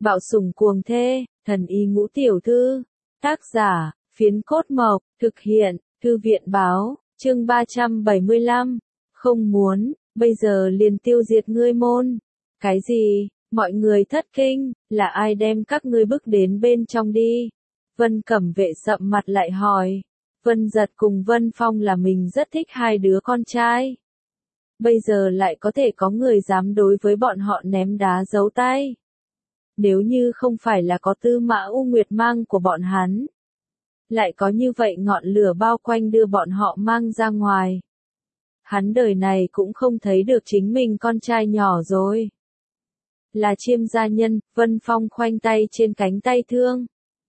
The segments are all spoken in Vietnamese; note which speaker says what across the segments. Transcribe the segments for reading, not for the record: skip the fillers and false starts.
Speaker 1: Bạo sủng cuồng thê, thần y ngũ tiểu thư. Tác giả, Phiến Cốt Mộc, thực hiện, Thư viện báo, chương 375. Không muốn, bây giờ liền tiêu diệt ngươi môn. Cái gì? Mọi người thất kinh, là ai đem các ngươi bức đến bên trong đi? Vân Cẩm Vệ sậm mặt lại hỏi. Vân Giật cùng Vân Phong là mình rất thích hai đứa con trai. Bây giờ lại có thể có người dám đối với bọn họ ném đá giấu tay. Nếu như không phải là có Tư Mã U Nguyệt mang của bọn hắn, lại có như vậy ngọn lửa bao quanh đưa bọn họ mang ra ngoài. Hắn đời này cũng không thấy được chính mình con trai nhỏ rồi. Là Chiêm gia nhân, Vân Phong khoanh tay trên cánh tay thương.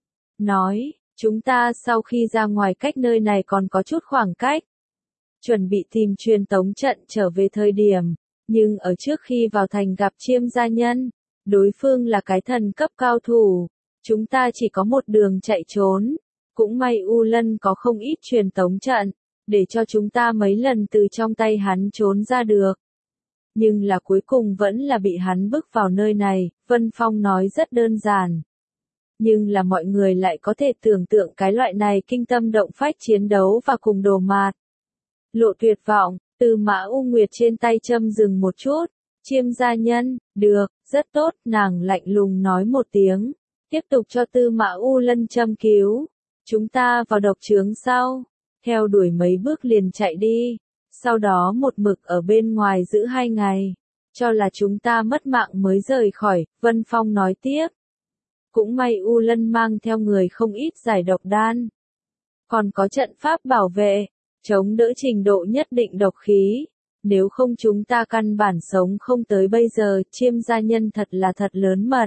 Speaker 1: Nói, chúng ta sau khi ra ngoài cách nơi này còn có chút khoảng cách. Chuẩn bị tìm truyền tống trận trở về thời điểm, nhưng ở trước khi vào thành gặp Chiêm gia nhân, đối phương là cái thần cấp cao thủ, chúng ta chỉ có một đường chạy trốn. Cũng may U Lân có không ít truyền tống trận, để cho chúng ta mấy lần từ trong tay hắn trốn ra được. Nhưng là cuối cùng vẫn là bị hắn bức vào nơi này, Vân Phong nói rất đơn giản. Nhưng là mọi người lại có thể tưởng tượng cái loại này kinh tâm động phách chiến đấu và cùng đồ mạt. Lộ tuyệt vọng, Tư Mã U Nguyệt trên tay châm dừng một chút. Chiêm gia nhân, được, rất tốt, nàng lạnh lùng nói một tiếng. Tiếp tục cho Tư Mã U Lân châm cứu. Chúng ta vào độc trướng sau. Theo đuổi mấy bước liền chạy đi. Sau đó một mực ở bên ngoài giữ 2 ngày. Cho là chúng ta mất mạng mới rời khỏi, Vân Phong nói tiếp. Cũng may U Lân mang theo người không ít giải độc đan. Còn có trận pháp bảo vệ, chống đỡ trình độ nhất định độc khí. Nếu không chúng ta căn bản sống không tới bây giờ, Chiêm gia nhân thật là thật lớn mật.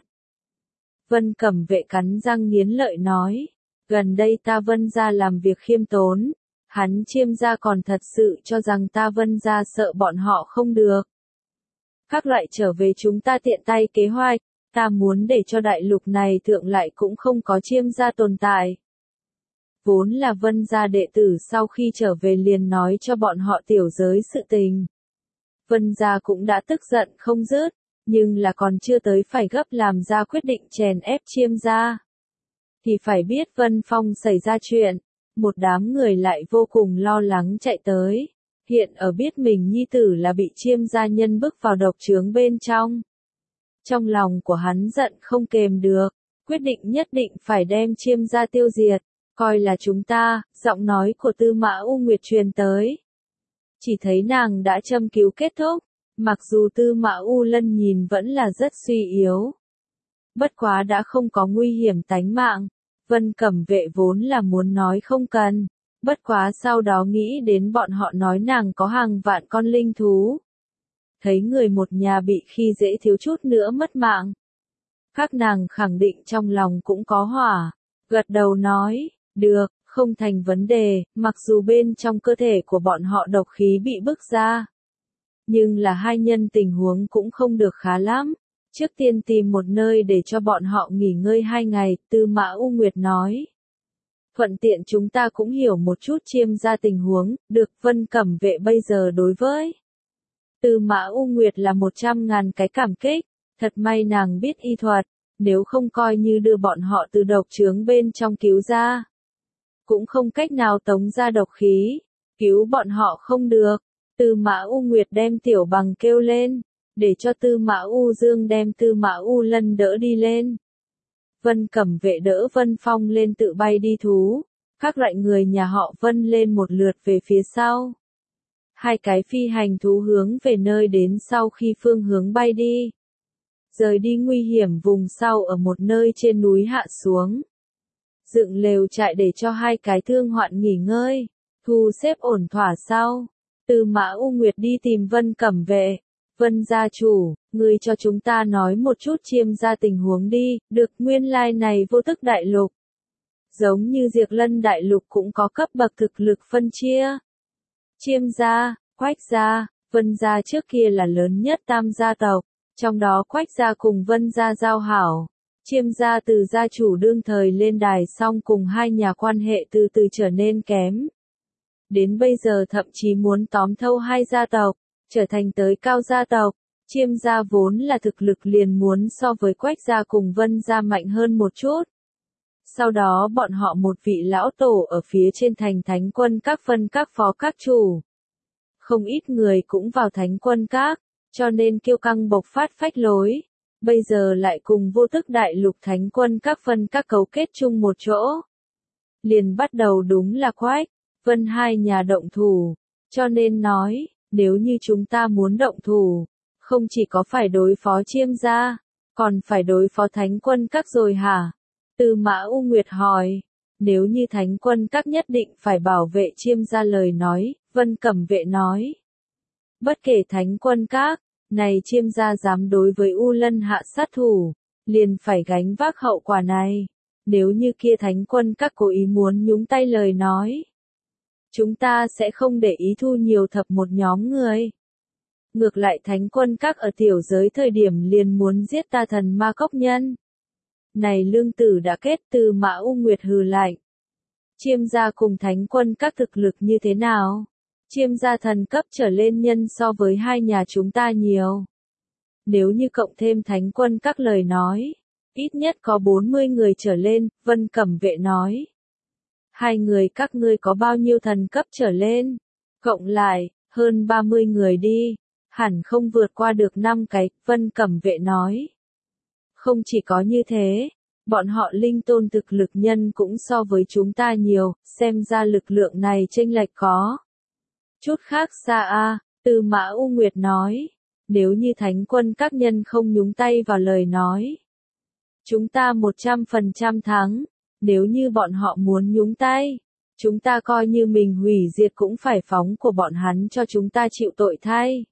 Speaker 1: Vân Cẩm Vệ cắn răng nghiến lợi nói. Gần đây ta Vân gia làm việc khiêm tốn. Hắn Chiêm gia còn thật sự cho rằng ta Vân gia sợ bọn họ không được. Các loại trở về chúng ta tiện tay kế hoạch, ta muốn để cho đại lục này thượng lại cũng không có Chiêm gia tồn tại. Vốn là Vân gia đệ tử sau khi trở về liền nói cho bọn họ tiểu giới sự tình. Vân gia cũng đã tức giận không dứt, nhưng là còn chưa tới phải gấp làm ra quyết định chèn ép Chiêm gia. Thì phải biết Vân Phong xảy ra chuyện, một đám người lại vô cùng lo lắng chạy tới. Hiện ở biết mình nhi tử là bị Chiêm gia nhân bức vào độc trướng bên trong. Trong lòng của hắn giận không kềm được, quyết định nhất định phải đem Chiêm gia tiêu diệt, coi là chúng ta, giọng nói của Tư Mã U Nguyệt truyền tới. Chỉ thấy nàng đã châm cứu kết thúc, mặc dù Tư Mã U Lân nhìn vẫn là rất suy yếu. Bất quá đã không có nguy hiểm tánh mạng, Vân Cẩm Vệ vốn là muốn nói không cần, bất quá sau đó nghĩ đến bọn họ nói nàng có hàng vạn con linh thú. Thấy người một nhà bị khi dễ thiếu chút nữa mất mạng. Các nàng khẳng định trong lòng cũng có hỏa, gật đầu nói, được, không thành vấn đề, mặc dù bên trong cơ thể của bọn họ độc khí bị bức ra. Nhưng là hai nhân tình huống cũng không được khá lắm. Trước tiên tìm một nơi để cho bọn họ nghỉ ngơi 2 ngày, Tư Mã U Nguyệt nói. Thuận tiện chúng ta cũng hiểu một chút Chiêm gia tình huống, được Vân Cẩm Vệ bây giờ đối với. Tư Mã U Nguyệt là 100.000 cái cảm kích, thật may nàng biết y thuật, nếu không coi như đưa bọn họ từ độc trướng bên trong cứu ra. Cũng không cách nào tống ra độc khí, cứu bọn họ không được. Tư Mã U Nguyệt đem Tiểu Bằng kêu lên, để cho Tư Mã U Dương đem Tư Mã U Lân đỡ đi lên. Vân Cẩm Vệ đỡ Vân Phong lên tự bay đi thú, các loại người nhà họ Vân lên một lượt về phía sau. 2 cái phi hành thú hướng về nơi đến sau khi phương hướng bay đi. Rời đi nguy hiểm vùng sau ở một nơi trên núi hạ xuống. Dựng lều trại để cho 2 cái thương hoạn nghỉ ngơi, thu xếp ổn thỏa sau. Tư Mã U Nguyệt đi tìm Vân Cẩm Vệ. Vân gia chủ, ngươi cho chúng ta nói một chút Chiêm gia tình huống đi, được nguyên lai này vô tức đại lục. Giống như Diệt Lân đại lục cũng có cấp bậc thực lực phân chia. Chiêm gia, Quách gia, Vân gia trước kia là lớn nhất tam gia tộc, trong đó Quách gia cùng Vân gia giao hảo. Chiêm gia từ gia chủ đương thời lên đài xong cùng hai nhà quan hệ từ từ trở nên kém. Đến bây giờ thậm chí muốn tóm thâu hai gia tộc, trở thành tới cao gia tộc. Chiêm gia vốn là thực lực liền muốn so với Quách gia cùng Vân gia mạnh hơn một chút. Sau đó bọn họ một vị lão tổ ở phía trên thành thánh quân các phân các phó các chủ. Không ít người cũng vào thánh quân các, cho nên kiêu căng bộc phát phách lối. Bây giờ lại cùng vô thức đại lục thánh quân các phân các cấu kết chung một chỗ. Liền bắt đầu đúng là Quách, Vân hai nhà động thủ. Cho nên nói, nếu như chúng ta muốn động thủ, không chỉ có phải đối phó Chiêm gia, còn phải đối phó thánh quân các rồi hả? Tư Mã U Nguyệt hỏi, nếu như thánh quân các nhất định phải bảo vệ Chiêm gia lời nói, Vân Cẩm Vệ nói. Bất kể thánh quân các, này Chiêm gia dám đối với U Lân hạ sát thủ, liền phải gánh vác hậu quả này. Nếu như kia thánh quân các cố ý muốn nhúng tay lời nói, chúng ta sẽ không để ý thu nhiều thập một nhóm người. Ngược lại thánh quân các ở tiểu giới thời điểm liền muốn giết ta thần ma cốc nhân. Này lương tử đã kết. Tư Mã U Nguyệt hừ lạnh. Chiêm gia cùng thánh quân các thực lực như thế nào? Chiêm gia thần cấp trở lên nhân so với hai nhà chúng ta nhiều. Nếu như cộng thêm thánh quân các lời nói, ít nhất có 40 người trở lên, Vân Cẩm Vệ nói. Hai người các ngươi có bao nhiêu thần cấp trở lên? Cộng lại, hơn 30 người đi, hẳn không vượt qua được 5 cái, Vân Cẩm Vệ nói. Không chỉ có như thế, bọn họ linh tôn thực lực nhân cũng so với chúng ta nhiều, xem ra lực lượng này chênh lệch có chút khác xa a. Tư Mã U Nguyệt nói, nếu như thánh quân các nhân không nhúng tay vào lời nói, chúng ta 100% thắng, nếu như bọn họ muốn nhúng tay, chúng ta coi như mình hủy diệt cũng phải phóng của bọn hắn cho chúng ta chịu tội thay.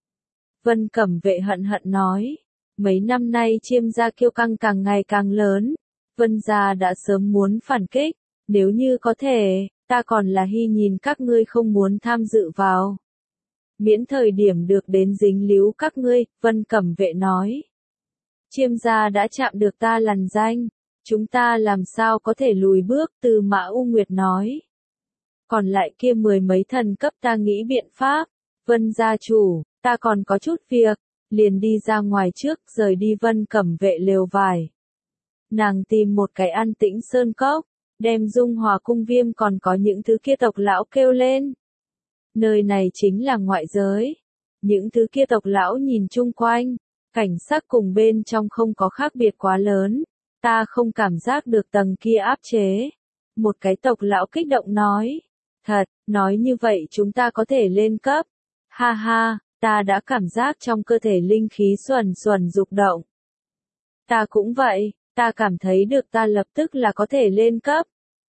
Speaker 1: Vân Cẩm Vệ hận hận nói, mấy năm nay Chiêm gia kiêu căng càng ngày càng lớn, Vân gia đã sớm muốn phản kích, nếu như có thể, ta còn là hy nhìn các ngươi không muốn tham dự vào. Miễn thời điểm được đến dính líu các ngươi, Vân Cẩm Vệ nói. Chiêm gia đã chạm được ta lằn danh, chúng ta làm sao có thể lùi bước, Tư Mã U Nguyệt nói. Còn lại kia 10 mấy thần cấp ta nghĩ biện pháp, Vân gia chủ, ta còn có chút việc, liền đi ra ngoài trước, rời đi Vân Cẩm Vệ lều vải. Nàng tìm một cái an tĩnh sơn cốc, đem Dung Hòa cung Viêm còn có những thứ kia tộc lão kêu lên. Nơi này chính là ngoại giới. Những thứ kia tộc lão nhìn chung quanh, cảnh sắc cùng bên trong không có khác biệt quá lớn, ta không cảm giác được tầng kia áp chế. Một cái tộc lão kích động nói, thật, nói như vậy chúng ta có thể lên cấp. Ha ha, ta đã cảm giác trong cơ thể linh khí xuẩn xuẩn dục động. Ta cũng vậy, ta cảm thấy được ta lập tức là có thể lên cấp.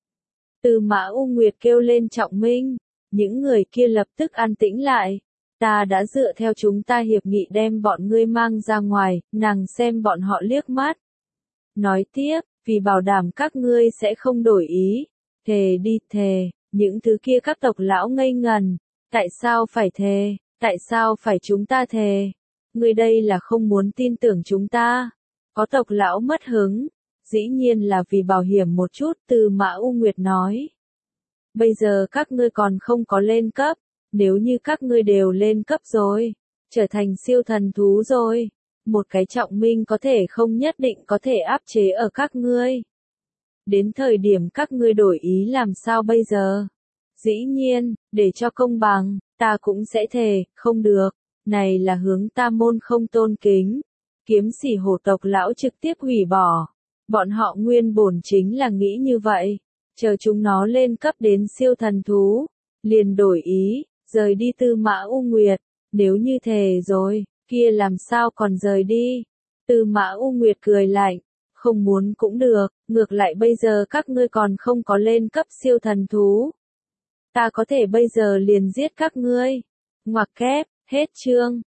Speaker 1: Tư Mã U Nguyệt kêu lên Trọng Minh, những người kia lập tức an tĩnh lại. Ta đã dựa theo chúng ta hiệp nghị đem bọn ngươi mang ra ngoài, nàng xem bọn họ liếc mắt. Nói tiếp, vì bảo đảm các ngươi sẽ không đổi ý. Thề đi thề, những thứ kia các tộc lão ngây ngần. Tại sao phải thề, tại sao phải chúng ta thề? Ngươi đây là không muốn tin tưởng chúng ta. Có tộc lão mất hứng. Dĩ nhiên là vì bảo hiểm một chút, Tư Mã U Nguyệt nói. Bây giờ các ngươi còn không có lên cấp, nếu như các ngươi đều lên cấp rồi, trở thành siêu thần thú rồi, một cái Trọng Minh có thể không nhất định có thể áp chế ở các ngươi. Đến thời điểm các ngươi đổi ý làm sao bây giờ? Dĩ nhiên, để cho công bằng, ta cũng sẽ thề, không được, này là hướng ta môn không tôn kính. Kiếm Sĩ hổ tộc lão trực tiếp hủy bỏ. Bọn họ nguyên bổn chính là nghĩ như vậy, chờ chúng nó lên cấp đến siêu thần thú, liền đổi ý, rời đi Tư Mã U Nguyệt, nếu như thề rồi, kia làm sao còn rời đi. Tư Mã U Nguyệt cười lạnh, không muốn cũng được, ngược lại bây giờ các ngươi còn không có lên cấp siêu thần thú. Ta có thể bây giờ liền giết các ngươi. Ngoặc kép, hết chương.